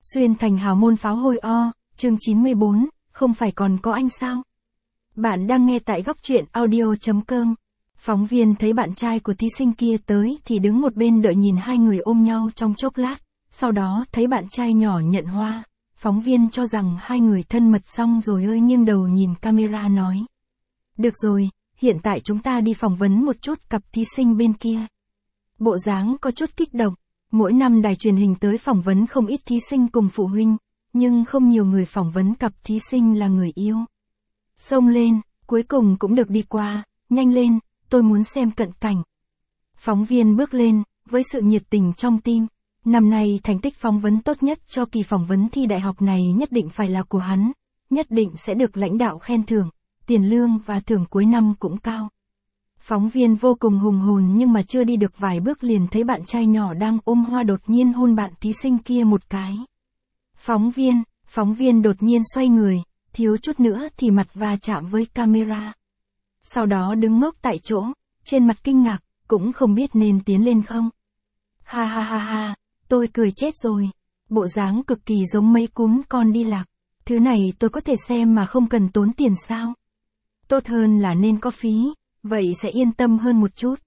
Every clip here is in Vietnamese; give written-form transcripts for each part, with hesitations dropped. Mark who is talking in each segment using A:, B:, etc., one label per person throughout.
A: Xuyên thành hào môn pháo hôi o, chương 94, không phải còn có anh sao? Bạn đang nghe tại góc truyện audio.com. Phóng viên thấy bạn trai của thí sinh kia tới thì đứng một bên đợi nhìn hai người ôm nhau trong chốc lát, sau đó thấy bạn trai nhỏ nhận hoa. Phóng viên cho rằng hai người thân mật xong rồi nghiêng đầu nhìn camera nói. Được rồi, hiện tại chúng ta đi phỏng vấn một chút cặp thí sinh bên kia. Bộ dáng có chút kích động. Mỗi năm đài truyền hình tới phỏng vấn không ít thí sinh cùng phụ huynh, nhưng không nhiều người phỏng vấn cặp thí sinh là người yêu. Xông lên, cuối cùng cũng được đi qua, nhanh lên, tôi muốn xem cận cảnh. Phóng viên bước lên, với sự nhiệt tình trong tim. Năm nay thành tích phỏng vấn tốt nhất cho kỳ phỏng vấn thi đại học này nhất định phải là của hắn, nhất định sẽ được lãnh đạo khen thưởng, tiền lương và thưởng cuối năm cũng cao. Phóng viên vô cùng hùng hồn nhưng mà chưa đi được vài bước liền thấy bạn trai nhỏ đang ôm hoa đột nhiên hôn bạn thí sinh kia một cái. Phóng viên đột nhiên xoay người, thiếu chút nữa thì mặt va chạm với camera. Sau đó đứng ngốc tại chỗ, trên mặt kinh ngạc, cũng không biết nên tiến lên không. Ha ha ha ha, tôi cười chết rồi. Bộ dáng cực kỳ giống mấy cún con đi lạc. Thứ này tôi có thể xem mà không cần tốn tiền sao? Tốt hơn là nên có phí. Vậy sẽ yên tâm hơn một chút.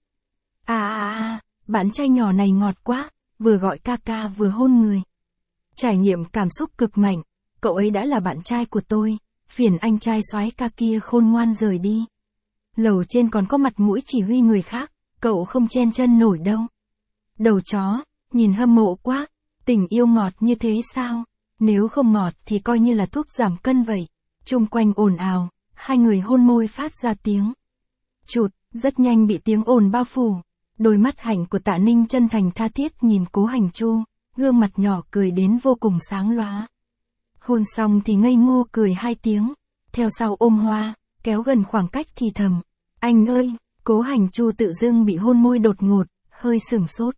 A: Bạn trai nhỏ này ngọt quá, vừa gọi ca ca vừa hôn người. Trải nghiệm cảm xúc cực mạnh, cậu ấy đã là bạn trai của tôi, phiền anh trai soái ca kia khôn ngoan rời đi. Lầu trên còn có mặt mũi chỉ huy người khác, cậu không chen chân nổi đâu. Đầu chó, nhìn hâm mộ quá, tình yêu ngọt như thế sao? Nếu không ngọt thì coi như là thuốc giảm cân vậy. Chung quanh ồn ào, hai người hôn môi phát ra tiếng. Chụt, rất nhanh bị tiếng ồn bao phủ. Đôi mắt hạnh của Tạ Ninh chân thành tha thiết nhìn Cố Hành Chu, gương mặt nhỏ cười đến vô cùng sáng lóa. Hôn xong thì ngây ngô cười hai tiếng, theo sau ôm hoa, kéo gần khoảng cách thì thầm. Anh ơi, Cố Hành Chu tự dưng bị hôn môi đột ngột, hơi sửng sốt.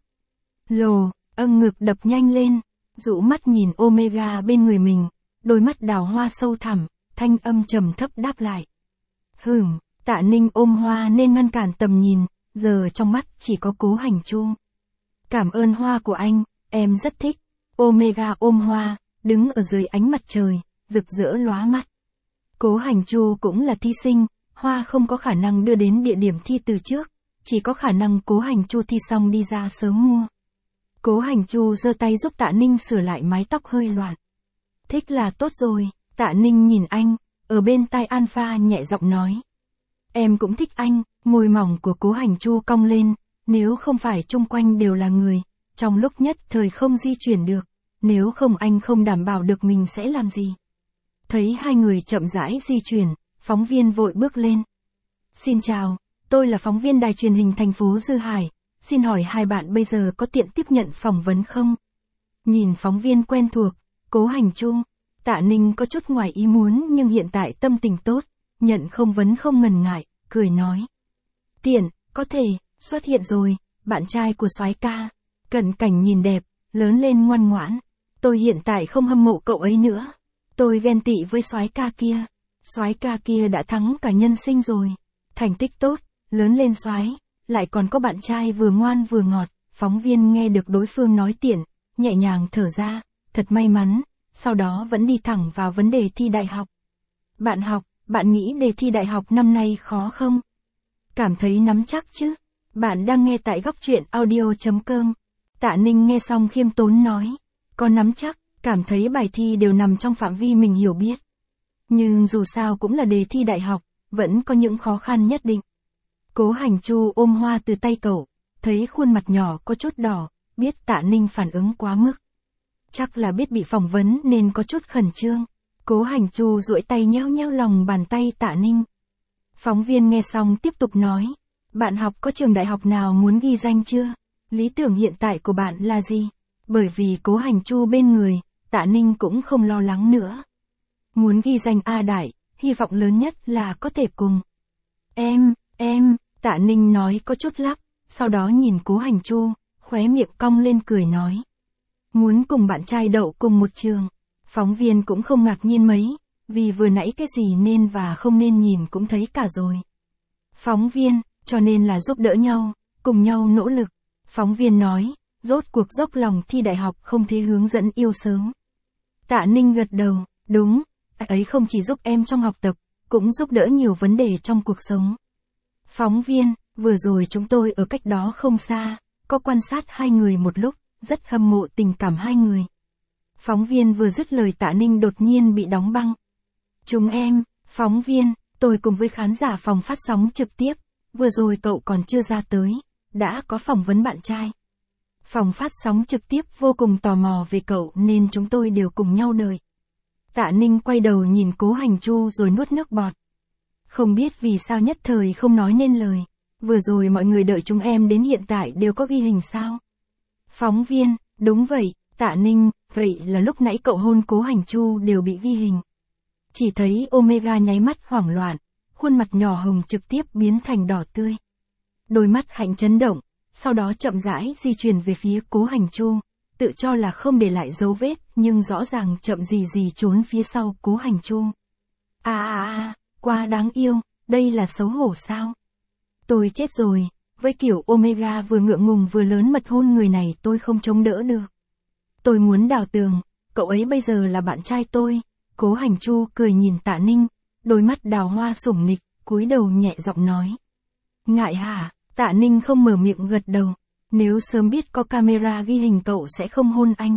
A: Ngực đập nhanh lên, dụ mắt nhìn Omega bên người mình, đôi mắt đào hoa sâu thẳm, thanh âm trầm thấp đáp lại. Tạ Ninh ôm hoa nên ngăn cản tầm nhìn, giờ trong mắt chỉ có Cố Hành Chu. Cảm ơn hoa của anh, em rất thích. Omega ôm hoa, đứng ở dưới ánh mặt trời, rực rỡ lóa mắt. Cố Hành Chu cũng là thí sinh, hoa không có khả năng đưa đến địa điểm thi từ trước, chỉ có khả năng Cố Hành Chu thi xong đi ra sớm mua. Cố Hành Chu giơ tay giúp Tạ Ninh sửa lại mái tóc hơi loạn. Thích là tốt rồi, Tạ Ninh nhìn anh, ở bên tai Alpha nhẹ giọng nói. Em cũng thích anh, môi mỏng của Cố Hành Chu cong lên, nếu không phải chung quanh đều là người, trong lúc nhất thời không di chuyển được, nếu không anh không đảm bảo được mình sẽ làm gì. Thấy hai người chậm rãi di chuyển, phóng viên vội bước lên. Xin chào, tôi là phóng viên đài truyền hình thành phố Dư Hải, xin hỏi hai bạn bây giờ có tiện tiếp nhận phỏng vấn không? Nhìn phóng viên quen thuộc, Cố Hành Chu, Tạ Ninh có chút ngoài ý muốn nhưng hiện tại tâm tình tốt. Nhận không vấn không ngần ngại, cười nói. Tiện, có thể, xuất hiện rồi, bạn trai của soái ca. Cận cảnh nhìn đẹp, lớn lên ngoan ngoãn. Tôi hiện tại không hâm mộ cậu ấy nữa. Tôi ghen tị với soái ca kia. Soái ca kia đã thắng cả nhân sinh rồi. Thành tích tốt, lớn lên soái, lại còn có bạn trai vừa ngoan vừa ngọt. Phóng viên nghe được đối phương nói tiện, nhẹ nhàng thở ra, thật may mắn, sau đó vẫn đi thẳng vào vấn đề thi đại học. Bạn nghĩ đề thi đại học năm nay khó không? Cảm thấy nắm chắc chứ? Bạn đang nghe tại góc truyện audio.com. Tạ Ninh nghe xong khiêm tốn nói. Có nắm chắc, cảm thấy bài thi đều nằm trong phạm vi mình hiểu biết. Nhưng dù sao cũng là đề thi đại học, vẫn có những khó khăn nhất định. Cố Hành Chu ôm hoa từ tay cậu, thấy khuôn mặt nhỏ có chút đỏ, biết Tạ Ninh phản ứng quá mức. Chắc là biết bị phỏng vấn nên có chút khẩn trương. Cố Hành Chu duỗi tay nhéo nhéo lòng bàn tay Tạ Ninh. Phóng viên nghe xong tiếp tục nói. Bạn học có trường đại học nào muốn ghi danh chưa? Lý tưởng hiện tại của bạn là gì? Bởi vì Cố Hành Chu bên người, Tạ Ninh cũng không lo lắng nữa. Muốn ghi danh A Đại, hy vọng lớn nhất là có thể cùng. Tạ Ninh nói có chút lắp, sau đó nhìn Cố Hành Chu, khóe miệng cong lên cười nói. Muốn cùng bạn trai đậu cùng một trường. Phóng viên cũng không ngạc nhiên mấy, vì vừa nãy cái gì nên và không nên nhìn cũng thấy cả rồi. Phóng viên, cho nên là giúp đỡ nhau, cùng nhau nỗ lực. Phóng viên nói, rốt cuộc dốc lòng thi đại học không thể hướng dẫn yêu sớm. Tạ Ninh gật đầu, đúng, anh ấy không chỉ giúp em trong học tập, cũng giúp đỡ nhiều vấn đề trong cuộc sống. Phóng viên, vừa rồi chúng tôi ở cách đó không xa, có quan sát hai người một lúc, rất hâm mộ tình cảm hai người. Phóng viên vừa dứt lời Tạ Ninh đột nhiên bị đóng băng. Chúng em, phóng viên, tôi cùng với khán giả phòng phát sóng trực tiếp, vừa rồi cậu còn chưa ra tới, đã có phỏng vấn bạn trai. Phòng phát sóng trực tiếp vô cùng tò mò về cậu nên chúng tôi đều cùng nhau đợi. Tạ Ninh quay đầu nhìn Cố Hành Chu rồi nuốt nước bọt. Không biết vì sao nhất thời không nói nên lời. Vừa rồi mọi người đợi chúng em đến hiện tại đều có ghi hình sao? Phóng viên, đúng vậy, Tạ Ninh, vậy là lúc nãy cậu hôn Cố Hành Chu đều bị ghi hình. Chỉ thấy Omega nháy mắt hoảng loạn, khuôn mặt nhỏ hồng trực tiếp biến thành đỏ tươi. Đôi mắt Hạnh chấn động, sau đó chậm rãi di chuyển về phía Cố Hành Chu, tự cho là không để lại dấu vết, nhưng rõ ràng chậm gì trốn phía sau Cố Hành Chu. Quá đáng yêu, đây là xấu hổ sao? Tôi chết rồi, với kiểu Omega vừa ngượng ngùng vừa lớn mật hôn người này tôi không chống đỡ được. Tôi muốn đào tường, cậu ấy bây giờ là bạn trai tôi. Cố Hành Chu cười nhìn Tạ Ninh, đôi mắt đào hoa sủng nịch, cúi đầu nhẹ giọng nói. Ngại hả? Tạ Ninh không mở miệng gật đầu. Nếu sớm biết có camera ghi hình cậu sẽ không hôn anh.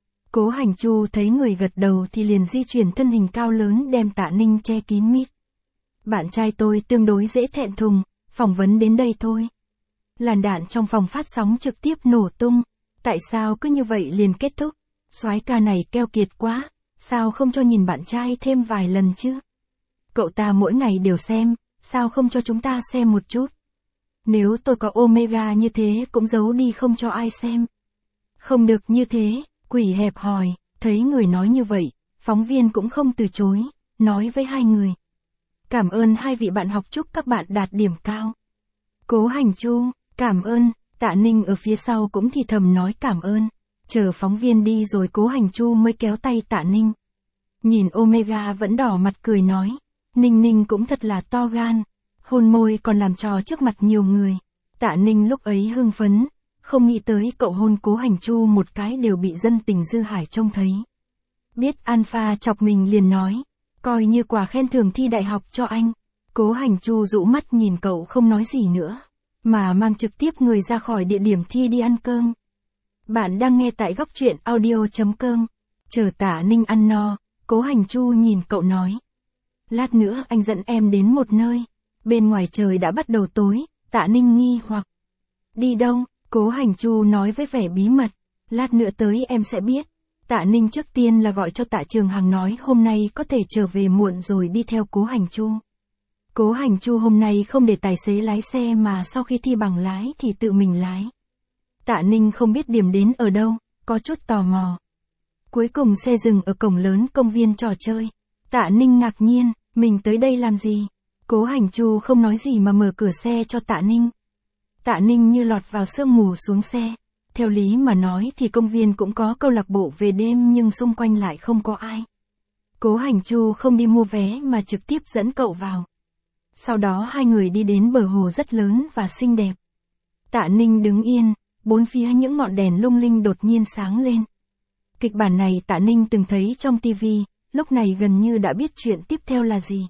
A: Cố Hành Chu thấy người gật đầu thì liền di chuyển thân hình cao lớn đem Tạ Ninh che kín mít. Bạn trai tôi tương đối dễ thẹn thùng, phỏng vấn đến đây thôi. Làn đạn trong phòng phát sóng trực tiếp nổ tung. Tại sao cứ như vậy liền kết thúc? Soái ca này keo kiệt quá, sao không cho nhìn bạn trai thêm vài lần chứ? Cậu ta mỗi ngày đều xem, sao không cho chúng ta xem một chút? Nếu tôi có Omega như thế cũng giấu đi không cho ai xem. Không được như thế, quỷ hẹp hòi, thấy người nói như vậy, phóng viên cũng không từ chối, nói với hai người. Cảm ơn hai vị bạn học, chúc các bạn đạt điểm cao. Cố Hành Chu, cảm ơn, Tạ Ninh ở phía sau cũng thì thầm nói cảm ơn. Chờ phóng viên đi rồi Cố Hành Chu mới kéo tay Tạ Ninh. Nhìn Omega vẫn đỏ mặt cười nói, Ninh Ninh cũng thật là to gan, hôn môi còn làm trò trước mặt nhiều người. Tạ Ninh lúc ấy hưng phấn, không nghĩ tới cậu hôn Cố Hành Chu một cái đều bị dân tình Dư Hải trông thấy. Biết Alpha chọc mình liền nói, coi như quà khen thưởng thi đại học cho anh. Cố Hành Chu rũ mắt nhìn cậu không nói gì nữa, mà mang trực tiếp người ra khỏi địa điểm thi đi ăn cơm. Bạn đang nghe tại góc truyện audio.com. Chờ Tạ Ninh ăn no, Cố Hành Chu nhìn cậu nói. Lát nữa anh dẫn em đến một nơi. Bên ngoài trời đã bắt đầu tối, Tạ Ninh nghi hoặc. Đi đâu? Cố Hành Chu nói với vẻ bí mật. Lát nữa tới em sẽ biết. Tạ Ninh trước tiên là gọi cho Tạ Trường Hằng nói hôm nay có thể trở về muộn rồi đi theo Cố Hành Chu. Cố Hành Chu hôm nay không để tài xế lái xe mà sau khi thi bằng lái thì tự mình lái. Tạ Ninh không biết điểm đến ở đâu, có chút tò mò. Cuối cùng xe dừng ở cổng lớn công viên trò chơi. Tạ Ninh ngạc nhiên, mình tới đây làm gì? Cố Hành Chu không nói gì mà mở cửa xe cho Tạ Ninh. Tạ Ninh như lọt vào sương mù xuống xe. Theo lý mà nói thì công viên cũng có câu lạc bộ về đêm nhưng xung quanh lại không có ai. Cố Hành Chu không đi mua vé mà trực tiếp dẫn cậu vào. Sau đó hai người đi đến bờ hồ rất lớn và xinh đẹp. Tạ Ninh đứng yên, bốn phía những ngọn đèn lung linh đột nhiên sáng lên. Kịch bản này Tạ Ninh từng thấy trong TV, lúc này gần như đã biết chuyện tiếp theo là gì.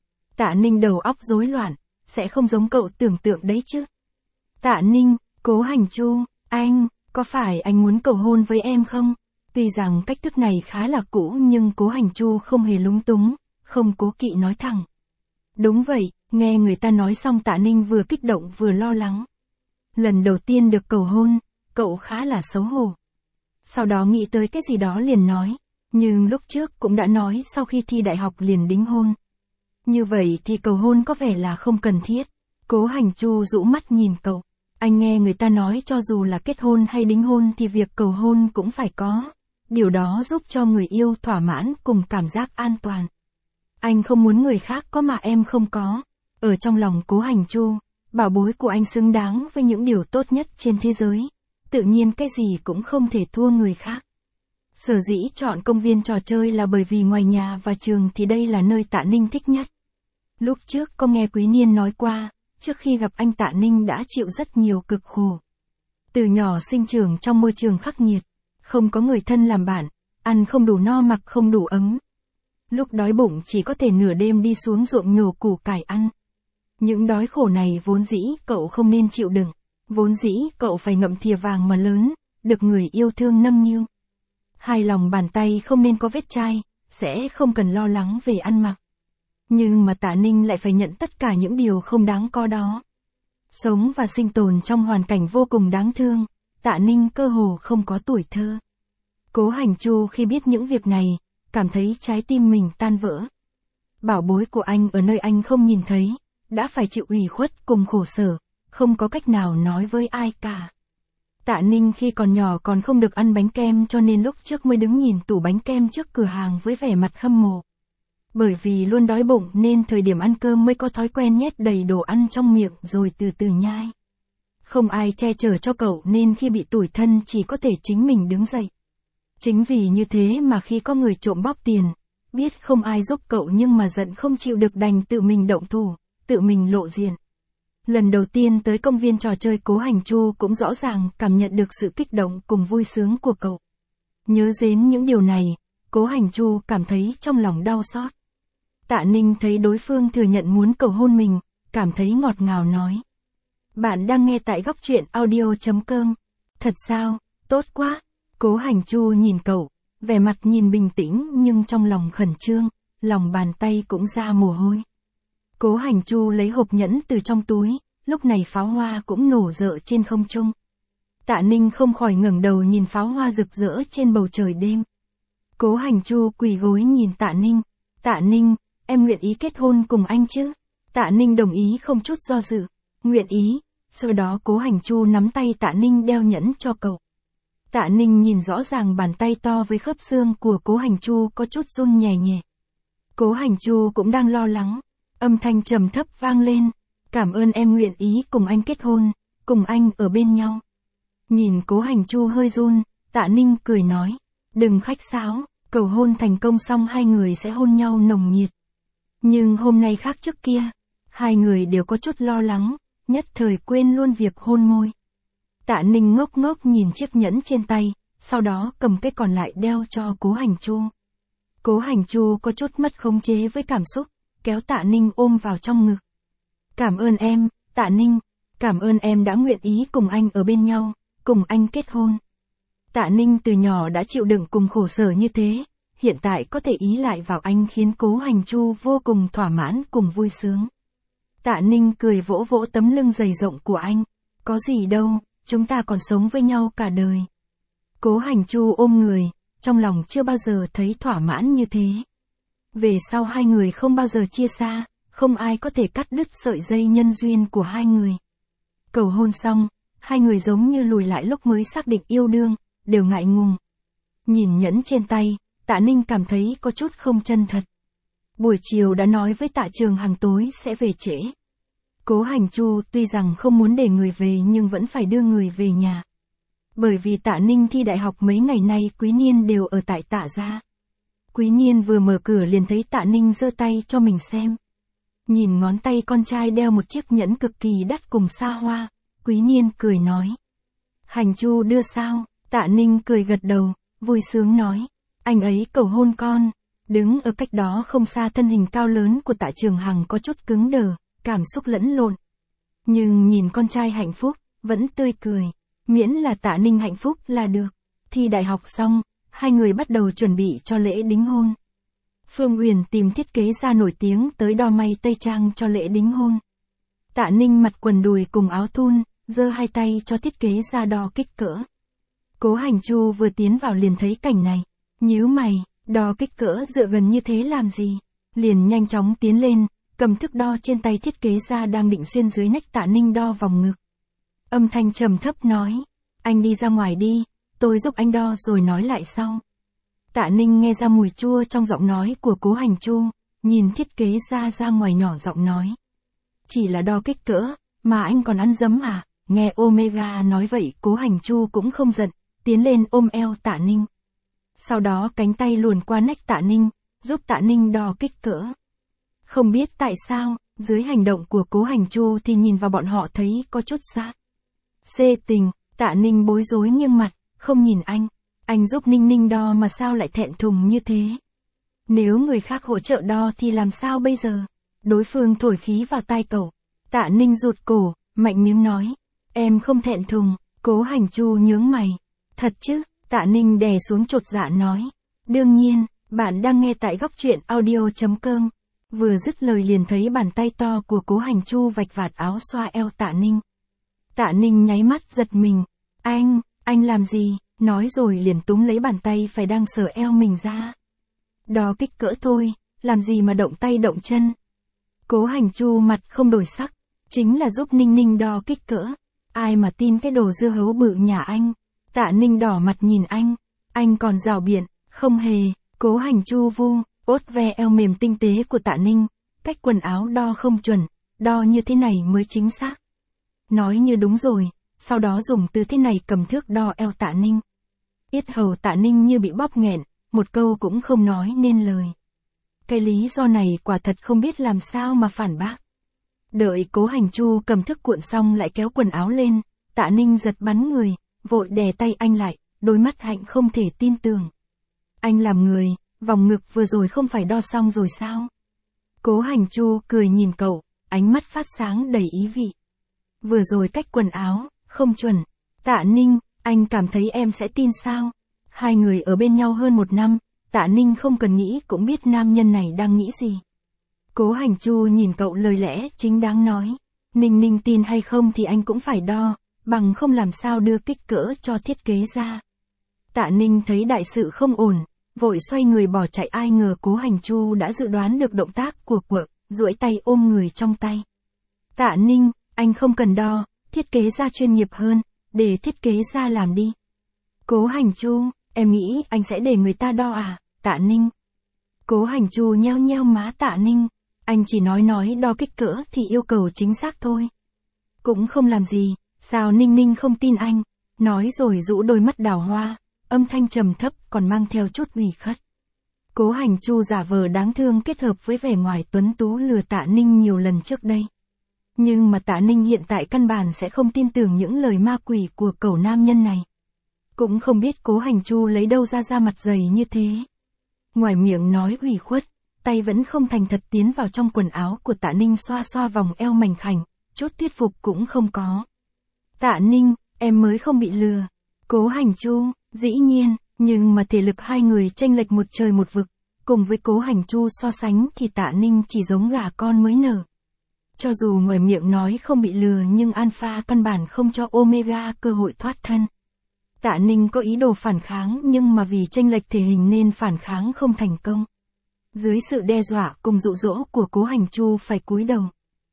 A: Tạ Ninh đầu óc rối loạn, sẽ không giống cậu tưởng tượng đấy chứ. Tạ Ninh, Cố Hành Chu, anh, có phải anh muốn cầu hôn với em không? Tuy rằng cách thức này khá là cũ nhưng Cố Hành Chu không hề lúng túng, không cố kỵ nói thẳng. Đúng vậy, nghe người ta nói xong Tạ Ninh vừa kích động vừa lo lắng. Lần đầu tiên được cầu hôn, cậu khá là xấu hổ. Sau đó nghĩ tới cái gì đó liền nói, nhưng lúc trước cũng đã nói sau khi thi đại học liền đính hôn. Như vậy thì cầu hôn có vẻ là không cần thiết. Cố Hành Chu rũ mắt nhìn cậu. Anh nghe người ta nói cho dù là kết hôn hay đính hôn thì việc cầu hôn cũng phải có. Điều đó giúp cho người yêu thỏa mãn cùng cảm giác an toàn. Anh không muốn người khác có mà em không có. Ở trong lòng Cố Hành Chu, bảo bối của anh xứng đáng với những điều tốt nhất trên thế giới. Tự nhiên cái gì cũng không thể thua người khác. Sở dĩ chọn công viên trò chơi là bởi vì ngoài nhà và trường thì đây là nơi Tạ Ninh thích nhất. Lúc trước có nghe Quý Niên nói qua, trước khi gặp anh Tạ Ninh đã chịu rất nhiều cực khổ. Từ nhỏ sinh trưởng trong môi trường khắc nghiệt, không có người thân làm bạn, ăn không đủ no mặc không đủ ấm. Lúc đói bụng chỉ có thể nửa đêm đi xuống ruộng nhổ củ cải ăn. Những đói khổ này vốn dĩ cậu không nên chịu đựng, vốn dĩ cậu phải ngậm thìa vàng mà lớn, được người yêu thương nâng niu. Hai lòng bàn tay không nên có vết chai, sẽ không cần lo lắng về ăn mặc. Nhưng mà Tạ Ninh lại phải nhận tất cả những điều không đáng có đó. Sống và sinh tồn trong hoàn cảnh vô cùng đáng thương, Tạ Ninh cơ hồ không có tuổi thơ. Cố Hành Chu khi biết những việc này, cảm thấy trái tim mình tan vỡ. Bảo bối của anh ở nơi anh không nhìn thấy, đã phải chịu ủy khuất cùng khổ sở, không có cách nào nói với ai cả. Tạ Ninh khi còn nhỏ còn không được ăn bánh kem cho nên lúc trước mới đứng nhìn tủ bánh kem trước cửa hàng với vẻ mặt hâm mộ. Bởi vì luôn đói bụng nên thời điểm ăn cơm mới có thói quen nhét đầy đồ ăn trong miệng rồi từ từ nhai. Không ai che chở cho cậu nên khi bị tủi thân chỉ có thể chính mình đứng dậy. Chính vì như thế mà khi có người trộm bóp tiền, biết không ai giúp cậu nhưng mà giận không chịu được đành tự mình động thủ, tự mình lộ diện. Lần đầu tiên tới công viên trò chơi Cố Hành Chu cũng rõ ràng cảm nhận được sự kích động cùng vui sướng của cậu. Nhớ đến những điều này, Cố Hành Chu cảm thấy trong lòng đau xót. Tạ Ninh thấy đối phương thừa nhận muốn cầu hôn mình, cảm thấy ngọt ngào nói. Bạn đang nghe tại góc truyện audio.com. Thật sao, tốt quá. Cố Hành Chu nhìn cậu, vẻ mặt nhìn bình tĩnh nhưng trong lòng khẩn trương, lòng bàn tay cũng ra mồ hôi. Cố Hành Chu lấy hộp nhẫn từ trong túi, lúc này pháo hoa cũng nổ rỡ trên không trung. Tạ Ninh không khỏi ngẩng đầu nhìn pháo hoa rực rỡ trên bầu trời đêm. Cố Hành Chu quỳ gối nhìn Tạ Ninh. Tạ Ninh, em nguyện ý kết hôn cùng anh chứ? Tạ Ninh đồng ý không chút do dự. Nguyện ý. Sau đó Cố Hành Chu nắm tay Tạ Ninh đeo nhẫn cho cậu. Tạ Ninh nhìn rõ ràng bàn tay to với khớp xương của Cố Hành Chu có chút run nhẹ nhẹ. Cố Hành Chu cũng đang lo lắng. Âm thanh trầm thấp vang lên. Cảm ơn em nguyện ý cùng anh kết hôn, cùng anh ở bên nhau. Nhìn Cố Hành Chu hơi run, Tạ Ninh cười nói. Đừng khách sáo, cầu hôn thành công xong hai người sẽ hôn nhau nồng nhiệt. Nhưng hôm nay khác trước kia, hai người đều có chút lo lắng, nhất thời quên luôn việc hôn môi. Tạ Ninh ngốc ngốc nhìn chiếc nhẫn trên tay, sau đó cầm cái còn lại đeo cho Cố Hành Chu. Cố Hành Chu có chút mất khống chế với cảm xúc, kéo Tạ Ninh ôm vào trong ngực. Cảm ơn em, Tạ Ninh, cảm ơn em đã nguyện ý cùng anh ở bên nhau, cùng anh kết hôn. Tạ Ninh từ nhỏ đã chịu đựng cùng khổ sở như thế, hiện tại có thể ý lại vào anh khiến Cố Hành Chu vô cùng thỏa mãn cùng vui sướng. Tạ Ninh cười vỗ vỗ tấm lưng dày rộng của anh. Có gì đâu, chúng ta còn sống với nhau cả đời. Cố Hành Chu ôm người, trong lòng chưa bao giờ thấy thỏa mãn như thế. Về sau hai người không bao giờ chia xa, không ai có thể cắt đứt sợi dây nhân duyên của hai người. Cầu hôn xong, hai người giống như lùi lại lúc mới xác định yêu đương, đều ngại ngùng. Nhìn nhẫn trên tay, Tạ Ninh cảm thấy có chút không chân thật. Buổi chiều đã nói với Tạ Trường Hằng tối sẽ về trễ. Cố Hành Chu tuy rằng không muốn để người về nhưng vẫn phải đưa người về nhà. Bởi vì Tạ Ninh thi đại học mấy ngày nay Quý Niên đều ở tại Tạ gia. Quý Niên vừa mở cửa liền thấy Tạ Ninh giơ tay cho mình xem. Nhìn ngón tay con trai đeo một chiếc nhẫn cực kỳ đắt cùng xa hoa, Quý Niên cười nói. Hành Chu đưa sao? Tạ Ninh cười gật đầu, vui sướng nói. Anh ấy cầu hôn con. Đứng ở cách đó không xa thân hình cao lớn của Tạ Trường Hằng có chút cứng đờ, cảm xúc lẫn lộn. Nhưng nhìn con trai hạnh phúc, vẫn tươi cười. Miễn là Tạ Ninh hạnh phúc là được. Thi đại học xong, hai người bắt đầu chuẩn bị cho lễ đính hôn. Phương Uyển tìm thiết kế gia nổi tiếng tới đo may tây trang cho lễ đính hôn. Tạ Ninh mặc quần đùi cùng áo thun, giơ hai tay cho thiết kế gia đo kích cỡ. Cố Hành Chu vừa tiến vào liền thấy cảnh này, nhíu mày, đo kích cỡ dựa gần như thế làm gì? Liền nhanh chóng tiến lên, cầm thước đo trên tay thiết kế gia đang định xuyên dưới nách Tạ Ninh đo vòng ngực. Âm thanh trầm thấp nói, anh đi ra ngoài đi, tôi giúp anh đo rồi nói lại sau. Tạ Ninh nghe ra mùi chua trong giọng nói của Cố Hành Chu, nhìn thiết kế gia ra ngoài nhỏ giọng nói. Chỉ là đo kích cỡ, mà anh còn ăn dấm à? Nghe Omega nói vậy Cố Hành Chu cũng không giận, tiến lên ôm eo Tạ Ninh. Sau đó cánh tay luồn qua nách Tạ Ninh, giúp Tạ Ninh đo kích cỡ. Không biết tại sao, dưới hành động của Cố Hành Chu thì nhìn vào bọn họ thấy có chút xa. Xê tình, Tạ Ninh bối rối nghiêng mặt, không nhìn anh. Anh giúp Ninh Ninh đo mà sao lại thẹn thùng như thế? Nếu người khác hỗ trợ đo thì làm sao bây giờ? Đối phương thổi khí vào tai cậu. Tạ Ninh rụt cổ, mạnh miệng nói. Em không thẹn thùng. Cố Hành Chu nhướng mày. Thật chứ? Tạ Ninh đè xuống chột dạ nói. Đương nhiên, bạn đang nghe tại góc truyện audio.com. Vừa dứt lời liền thấy bàn tay to của Cố Hành Chu vạch vạt áo xoa eo Tạ Ninh. Tạ Ninh nháy mắt giật mình. Anh làm gì? Nói rồi liền túm lấy bàn tay phải đang sờ eo mình ra. Đo kích cỡ thôi, làm gì mà động tay động chân. Cố Hành Chu mặt không đổi sắc, chính là giúp Ninh Ninh đo kích cỡ. Ai mà tin cái đồ dưa hấu bự nhà anh. Tạ Ninh đỏ mặt nhìn anh còn rảo biện, không hề. Cố Hành Chu ốt ve eo mềm tinh tế của Tạ Ninh, cách quần áo đo không chuẩn, đo như thế này mới chính xác. Nói như đúng rồi, sau đó dùng tư thế này cầm thước đo eo Tạ Ninh. Yết hầu Tạ Ninh như bị bóp nghẹn, một câu cũng không nói nên lời. Cái lý do này quả thật không biết làm sao mà phản bác. Đợi Cố Hành Chu cầm thước cuộn xong lại kéo quần áo lên, Tạ Ninh giật bắn người, vội đè tay anh lại, đôi mắt hạnh không thể tin tưởng. Anh làm người, vòng ngực vừa rồi không phải đo xong rồi sao? Cố Hành Chu cười nhìn cậu, ánh mắt phát sáng đầy ý vị. Vừa rồi cách quần áo, không chuẩn. Tạ Ninh, anh cảm thấy em sẽ tin sao? Hai người ở bên nhau hơn 1 năm, Tạ Ninh không cần nghĩ cũng biết nam nhân này đang nghĩ gì. Cố Hành Chu nhìn cậu lời lẽ chính đáng nói. Ninh Ninh tin hay không thì anh cũng phải đo, bằng không làm sao đưa kích cỡ cho thiết kế ra. Tạ Ninh thấy đại sự không ổn, vội xoay người bỏ chạy, ai ngờ Cố Hành Chu đã dự đoán được động tác của quợ, duỗi tay ôm người trong tay. Tạ Ninh, anh không cần đo, thiết kế ra chuyên nghiệp hơn, để thiết kế ra làm đi. Cố Hành Chu, em nghĩ anh sẽ để người ta đo à, Tạ Ninh. Cố Hành Chu nheo nheo má Tạ Ninh, anh chỉ nói đo kích cỡ thì yêu cầu chính xác thôi. Cũng không làm gì, sao Ninh Ninh không tin anh, nói rồi rũ đôi mắt đào hoa, âm thanh trầm thấp còn mang theo chút ủy khuất. Cố Hành Chu giả vờ đáng thương kết hợp với vẻ ngoài tuấn tú lừa Tạ Ninh nhiều lần trước đây. Nhưng mà Tạ Ninh hiện tại căn bản sẽ không tin tưởng những lời ma quỷ của cẩu nam nhân này. Cũng không biết Cố Hành Chu lấy đâu ra mặt dày như thế. Ngoài miệng nói ủy khuất, tay vẫn không thành thật tiến vào trong quần áo của Tạ Ninh xoa xoa vòng eo mảnh khảnh, chút thuyết phục cũng không có. Tạ Ninh, em mới không bị lừa. Cố Hành Chu, dĩ nhiên, nhưng mà thể lực hai người chênh lệch một trời một vực, cùng với Cố Hành Chu so sánh thì Tạ Ninh chỉ giống gà con mới nở. Cho dù ngoài miệng nói không bị lừa nhưng Alpha căn bản không cho Omega cơ hội thoát thân. Tạ Ninh có ý đồ phản kháng nhưng mà vì chênh lệch thể hình nên phản kháng không thành công. Dưới sự đe dọa cùng dụ dỗ của Cố Hành Chu phải cúi đầu.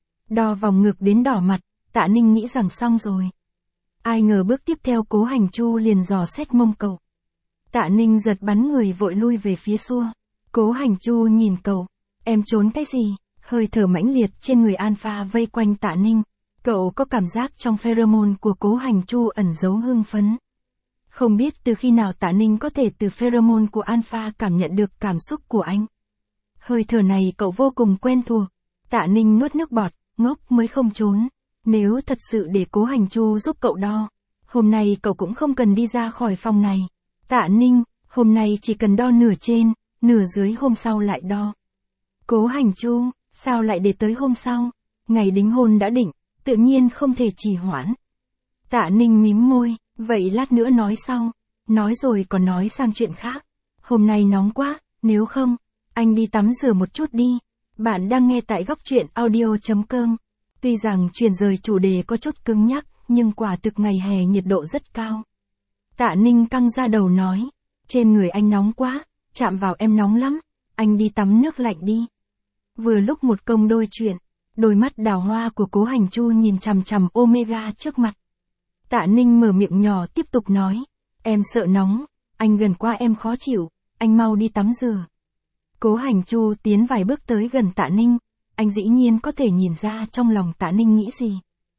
A: Đo vòng ngực đến đỏ mặt, Tạ Ninh nghĩ rằng xong rồi. Ai ngờ bước tiếp theo Cố Hành Chu liền dò xét mông cậu. Tạ Ninh giật bắn người vội lui về phía xua. Cố Hành Chu nhìn cậu, em trốn cái gì? Hơi thở mãnh liệt trên người Alpha vây quanh Tạ Ninh. Cậu có cảm giác trong pheromone của Cố Hành Chu ẩn giấu hưng phấn. Không biết từ khi nào Tạ Ninh có thể từ pheromone của Alpha cảm nhận được cảm xúc của anh. Hơi thở này cậu vô cùng quen thuộc. Tạ Ninh nuốt nước bọt, ngốc mới không trốn. Nếu thật sự để Cố Hành Chu giúp cậu đo, hôm nay cậu cũng không cần đi ra khỏi phòng này. Tạ Ninh, hôm nay chỉ cần đo nửa trên, nửa dưới, hôm sau lại đo. Cố Hành Chu, sao lại để tới hôm sau? Ngày đính hôn đã định, tự nhiên không thể trì hoãn. Tạ Ninh mím môi, vậy lát nữa nói sau. Nói rồi còn nói sang chuyện khác. Hôm nay nóng quá, nếu không, anh đi tắm rửa một chút đi. Bạn đang nghe tại góc truyện audio.com. Tuy rằng chuyển rời chủ đề có chút cứng nhắc, nhưng quả thực ngày hè nhiệt độ rất cao. Tạ Ninh căng ra đầu nói, trên người anh nóng quá, chạm vào em nóng lắm, anh đi tắm nước lạnh đi. Vừa lúc một công đôi chuyện, đôi mắt đào hoa của Cố Hành Chu nhìn chằm chằm Omega trước mặt. Tạ Ninh mở miệng nhỏ tiếp tục nói, em sợ nóng, anh gần qua em khó chịu, anh mau đi tắm rửa. Cố Hành Chu tiến vài bước tới gần Tạ Ninh, anh dĩ nhiên có thể nhìn ra trong lòng Tạ Ninh nghĩ gì.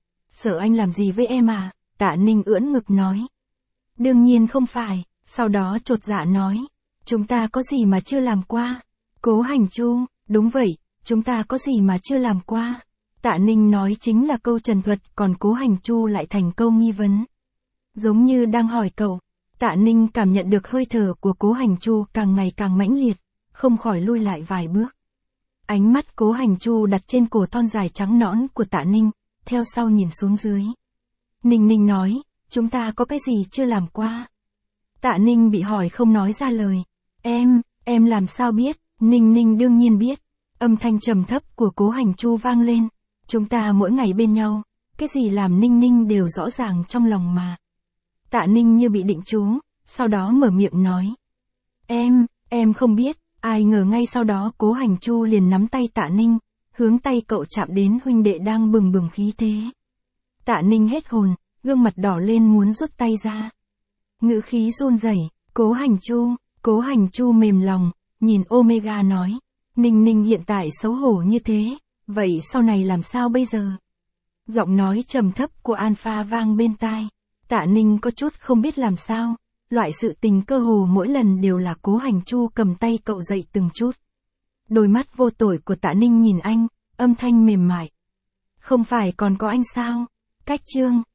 A: Sợ anh làm gì với em à? Tạ Ninh ưỡn ngực nói. Đương nhiên không phải, sau đó chột dạ nói, chúng ta có gì mà chưa làm qua. Cố Hành Chu, đúng vậy, chúng ta có gì mà chưa làm qua. Tạ Ninh nói chính là câu trần thuật, còn Cố Hành Chu lại thành câu nghi vấn. Giống như đang hỏi cậu, Tạ Ninh cảm nhận được hơi thở của Cố Hành Chu càng ngày càng mãnh liệt, không khỏi lui lại vài bước. Ánh mắt Cố Hành Chu đặt trên cổ thon dài trắng nõn của Tạ Ninh, theo sau nhìn xuống dưới. Ninh Ninh nói, chúng ta có cái gì chưa làm qua? Tạ Ninh bị hỏi không nói ra lời. Em làm sao biết? Ninh Ninh đương nhiên biết. Âm thanh trầm thấp của Cố Hành Chu vang lên. Chúng ta mỗi ngày bên nhau, cái gì làm Ninh Ninh đều rõ ràng trong lòng mà. Tạ Ninh như bị định trú, sau đó mở miệng nói. Em không biết, ai ngờ ngay sau đó Cố Hành Chu liền nắm tay Tạ Ninh, hướng tay cậu chạm đến huynh đệ đang bừng bừng khí thế. Tạ Ninh hết hồn, gương mặt đỏ lên muốn rút tay ra. Ngữ khí run rẩy, Cố Hành Chu mềm lòng, nhìn Omega nói. Ninh Ninh hiện tại xấu hổ như thế, vậy sau này làm sao bây giờ? Giọng nói trầm thấp của Alpha vang bên tai. Tạ Ninh có chút không biết làm sao, loại sự tình cơ hồ mỗi lần đều là Cố Hành Chu cầm tay cậu dậy từng chút. Đôi mắt vô tội của Tạ Ninh nhìn anh, âm thanh mềm mại. Không phải còn có anh sao? Cách chương